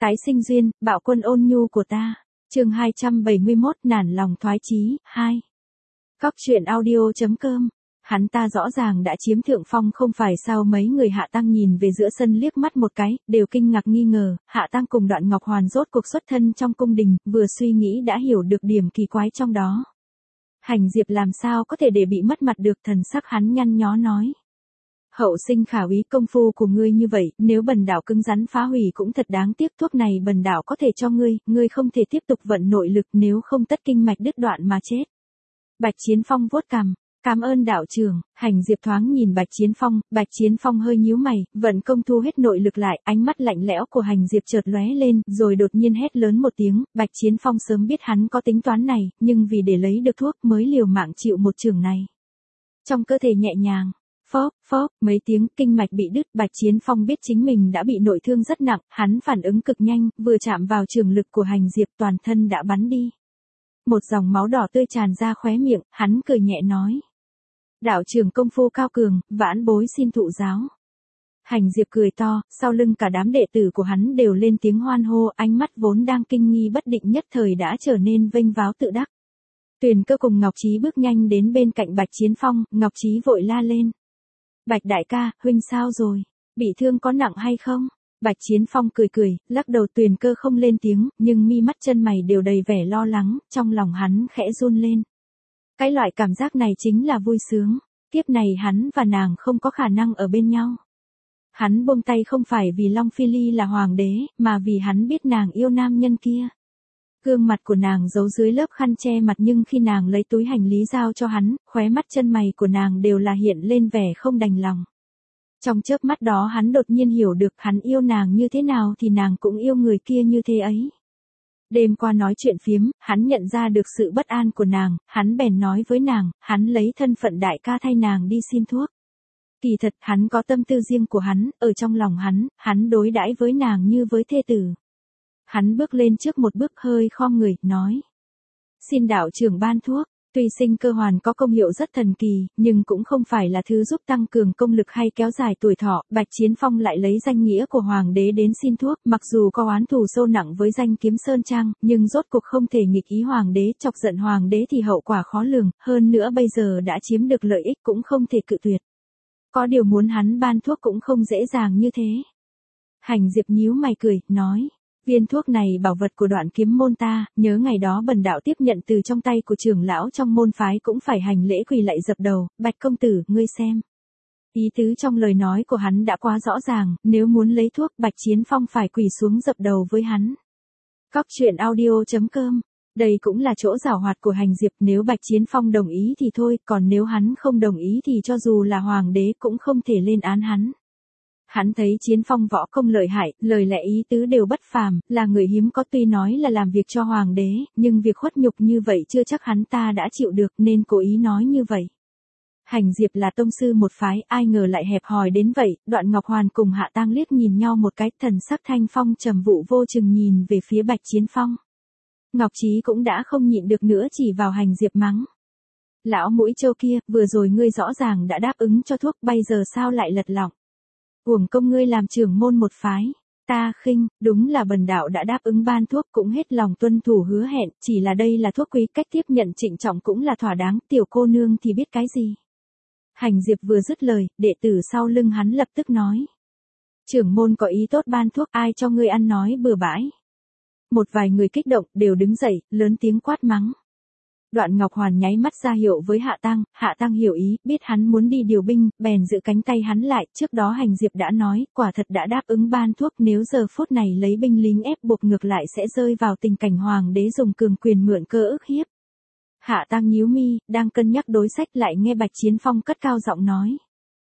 Tái sinh duyên, bạo quân ôn nhu của ta. Chương 271, nản lòng thoái chí, 2. Góc truyện audio.com. Hắn ta rõ ràng đã chiếm thượng phong không phải sao. Mấy người Hạ Tăng nhìn về giữa sân liếc mắt một cái, đều kinh ngạc nghi ngờ. Hạ Tăng cùng Đoạn Ngọc Hoàn rốt cuộc xuất thân trong cung đình, vừa suy nghĩ đã hiểu được điểm kỳ quái trong đó. Hành Diệp làm sao có thể để bị mất mặt được, thần sắc hắn nhăn nhó nói. Hậu sinh khả úy, công phu của ngươi như vậy, nếu bần đạo cứng rắn phá hủy cũng thật đáng tiếc. Thuốc này bần đạo có thể cho ngươi không thể tiếp tục vận nội lực, nếu không tất kinh mạch đứt đoạn mà chết. Bạch Chiến Phong vuốt cằm, cảm ơn đạo trưởng. Hành Diệp thoáng nhìn Bạch Chiến Phong hơi nhíu mày, vận công thu hết nội lực lại, ánh mắt lạnh lẽo của Hành Diệp chợt lóe lên, rồi đột nhiên hét lớn một tiếng. Bạch Chiến Phong sớm biết hắn có tính toán này, nhưng vì để lấy được thuốc mới liều mạng chịu một chưởng này. Trong cơ thể nhẹ nhàng, phốc, mấy tiếng, kinh mạch bị đứt. Bạch Chiến Phong biết chính mình đã bị nội thương rất nặng, hắn phản ứng cực nhanh, vừa chạm vào trường lực của Hành Diệp toàn thân đã bắn đi. Một dòng máu đỏ tươi tràn ra khóe miệng, hắn cười nhẹ nói. Đạo trưởng công phu cao cường, vãn bối xin thụ giáo. Hành Diệp cười to, sau lưng cả đám đệ tử của hắn đều lên tiếng hoan hô, ánh mắt vốn đang kinh nghi bất định nhất thời đã trở nên vênh váo tự đắc. Tuyền Cơ cùng Ngọc Trí bước nhanh đến bên cạnh Bạch Chiến Phong, Ngọc Trí vội la lên. Bạch đại ca, huynh sao rồi? Bị thương có nặng hay không? Bạch Chiến Phong cười, lắc đầu. Tuyền Cơ không lên tiếng, nhưng mi mắt chân mày đều đầy vẻ lo lắng, trong lòng hắn khẽ run lên. Cái loại cảm giác này chính là vui sướng, kiếp này hắn và nàng không có khả năng ở bên nhau. Hắn buông tay không phải vì Long Phi Ly là hoàng đế, mà vì hắn biết nàng yêu nam nhân kia. Gương mặt của nàng giấu dưới lớp khăn che mặt, nhưng khi nàng lấy túi hành lý giao cho hắn, khóe mắt chân mày của nàng đều là hiện lên vẻ không đành lòng. Trong chớp mắt đó hắn đột nhiên hiểu được hắn yêu nàng như thế nào thì nàng cũng yêu người kia như thế ấy. Đêm qua nói chuyện phiếm, hắn nhận ra được sự bất an của nàng, hắn bèn nói với nàng, hắn lấy thân phận đại ca thay nàng đi xin thuốc. Kỳ thật hắn có tâm tư riêng của hắn, ở trong lòng hắn đối đãi với nàng như với thê tử. Hắn bước lên trước một bước hơi khom người, nói. Xin đạo trưởng ban thuốc. Tuy sinh cơ hoàn có công hiệu rất thần kỳ, nhưng cũng không phải là thứ giúp tăng cường công lực hay kéo dài tuổi thọ. Bạch Chiến Phong lại lấy danh nghĩa của hoàng đế đến xin thuốc, mặc dù có oán thù sâu nặng với danh kiếm Sơn Trang, nhưng rốt cuộc không thể nghịch ý hoàng đế, chọc giận hoàng đế thì hậu quả khó lường, hơn nữa bây giờ đã chiếm được lợi ích cũng không thể cự tuyệt. Có điều muốn hắn ban thuốc cũng không dễ dàng như thế. Hành Diệp nhíu mày cười, nói. Viên thuốc này bảo vật của Đoạn kiếm môn ta, nhớ ngày đó bần đạo tiếp nhận từ trong tay của trưởng lão trong môn phái cũng phải hành lễ quỳ lạy dập đầu. Bạch công tử, ngươi xem. Ý tứ trong lời nói của hắn đã quá rõ ràng, nếu muốn lấy thuốc Bạch Chiến Phong phải quỳ xuống dập đầu với hắn. Góc truyện audio.com. Đây cũng là chỗ giảo hoạt của Hành Diệp, nếu Bạch Chiến Phong đồng ý thì thôi, còn nếu hắn không đồng ý thì cho dù là hoàng đế cũng không thể lên án hắn. Hắn thấy Chiến Phong võ công lợi hại, lời lẽ ý tứ đều bất phàm, là người hiếm có, tuy nói là làm việc cho hoàng đế, nhưng việc khuất nhục như vậy chưa chắc hắn ta đã chịu được nên cố ý nói như vậy. Hành Diệp là tông sư một phái, ai ngờ lại hẹp hòi đến vậy. Đoạn Ngọc Hoàn cùng Hạ Tang liếc nhìn nhau một cái, thần sắc Thanh Phong trầm vụ vô chừng nhìn về phía Bạch Chiến Phong. Ngọc Trí cũng đã không nhịn được nữa chỉ vào Hành Diệp mắng. Lão mũi trâu kia, vừa rồi ngươi rõ ràng đã đáp ứng cho thuốc, bây giờ sao lại lật lọng? Uổng công ngươi làm trưởng môn một phái. Ta khinh, đúng là bần đạo đã đáp ứng ban thuốc cũng hết lòng tuân thủ hứa hẹn, chỉ là đây là thuốc quý, cách tiếp nhận trịnh trọng cũng là thỏa đáng, tiểu cô nương thì biết cái gì. Hành Diệp vừa dứt lời, đệ tử sau lưng hắn lập tức nói. Trưởng môn có ý tốt ban thuốc, ai cho ngươi ăn nói bừa bãi. Một vài người kích động, đều đứng dậy, lớn tiếng quát mắng. Đoạn Ngọc Hoàn nháy mắt ra hiệu với Hạ Tăng hiểu ý, biết hắn muốn đi điều binh, bèn giữ cánh tay hắn lại, trước đó Hành Diệp đã nói, quả thật đã đáp ứng ban thuốc, nếu giờ phút này lấy binh lính ép buộc ngược lại sẽ rơi vào tình cảnh hoàng đế dùng cường quyền mượn cơ ức hiếp. Hạ Tăng nhíu mi, đang cân nhắc đối sách lại nghe Bạch Chiến Phong cất cao giọng nói.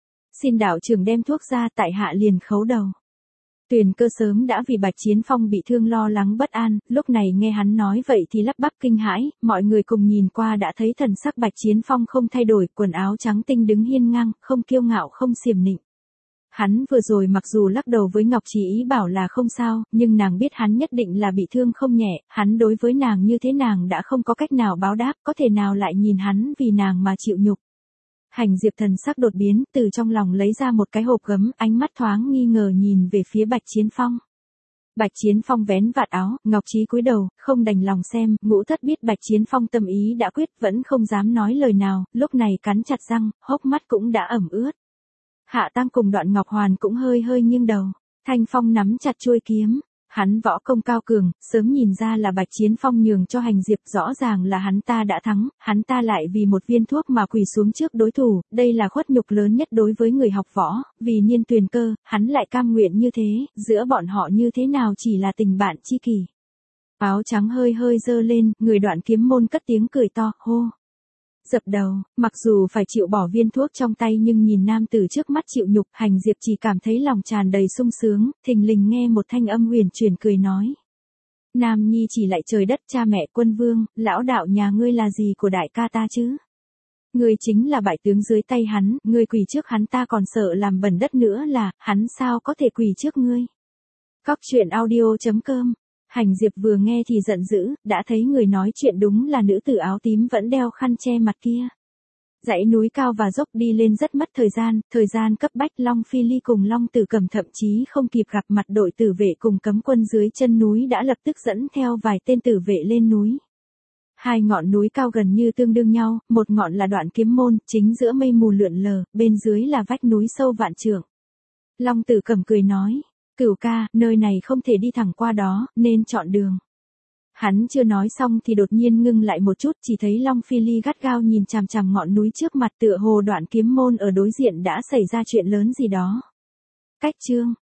Xin đạo trưởng đem thuốc ra, tại hạ liền khấu đầu. Tuyền Cơ sớm đã vì Bạch Chiến Phong bị thương lo lắng bất an, lúc này nghe hắn nói vậy thì lắp bắp kinh hãi, mọi người cùng nhìn qua đã thấy thần sắc Bạch Chiến Phong không thay đổi, quần áo trắng tinh đứng hiên ngang, không kiêu ngạo không xiềm nịnh. Hắn vừa rồi mặc dù lắc đầu với Ngọc Trí ý bảo là không sao, nhưng nàng biết hắn nhất định là bị thương không nhẹ, hắn đối với nàng như thế nàng đã không có cách nào báo đáp, có thể nào lại nhìn hắn vì nàng mà chịu nhục. Hành Diệp thần sắc đột biến, từ trong lòng lấy ra một cái hộp gấm, ánh mắt thoáng nghi ngờ nhìn về phía Bạch Chiến Phong. Bạch Chiến Phong vén vạt áo, Ngọc Trí cúi đầu, không đành lòng xem, Ngũ Thất biết Bạch Chiến Phong tâm ý đã quyết, vẫn không dám nói lời nào, lúc này cắn chặt răng, hốc mắt cũng đã ẩm ướt. Hạ Tăng cùng Đoạn Ngọc Hoàn cũng hơi hơi nghiêng đầu, Thanh Phong nắm chặt chuôi kiếm. Hắn võ công cao cường, sớm nhìn ra là Bạch Chiến Phong nhường cho Hành Diệp, rõ ràng là hắn ta đã thắng, hắn ta lại vì một viên thuốc mà quỳ xuống trước đối thủ, đây là khuất nhục lớn nhất đối với người học võ, vì Niên Tuyền Cơ, hắn lại cam nguyện như thế, giữa bọn họ như thế nào chỉ là tình bạn chi kỷ. Áo trắng hơi hơi dơ lên, người Đoạn Kiếm môn cất tiếng cười to, hô. Dập đầu, mặc dù phải chịu bỏ viên thuốc trong tay nhưng nhìn nam tử trước mắt chịu nhục, Hành Diệp chỉ cảm thấy lòng tràn đầy sung sướng, thình lình nghe một thanh âm huyền chuyển cười nói. Nam nhi chỉ lại trời đất cha mẹ Quân Vương, lão đạo nhà ngươi là gì của đại ca ta chứ? Ngươi chính là bại tướng dưới tay hắn, ngươi quỳ trước hắn ta còn sợ làm bẩn đất nữa là, hắn sao có thể quỳ trước ngươi? Cóc truyện audio.com. Hành Diệp vừa nghe thì giận dữ, đã thấy người nói chuyện đúng là nữ tử áo tím vẫn đeo khăn che mặt kia. Dãy núi cao và dốc đi lên rất mất thời gian cấp bách, Long Phi Ly cùng Long Tử Cẩm thậm chí không kịp gặp mặt đội tử vệ cùng cấm quân dưới chân núi đã lập tức dẫn theo vài tên tử vệ lên núi. Hai ngọn núi cao gần như tương đương nhau, một ngọn là Đoạn Kiếm môn, chính giữa mây mù lượn lờ, bên dưới là vách núi sâu vạn trượng. Long Tử Cẩm cười nói. Cửu ca, nơi này không thể đi thẳng qua đó, nên chọn đường. Hắn chưa nói xong thì đột nhiên ngưng lại một chút, chỉ thấy Long Phi Ly gắt gao nhìn chằm chằm ngọn núi trước mặt, tựa hồ Đoạn Kiếm môn ở đối diện đã xảy ra chuyện lớn gì đó. Cách chương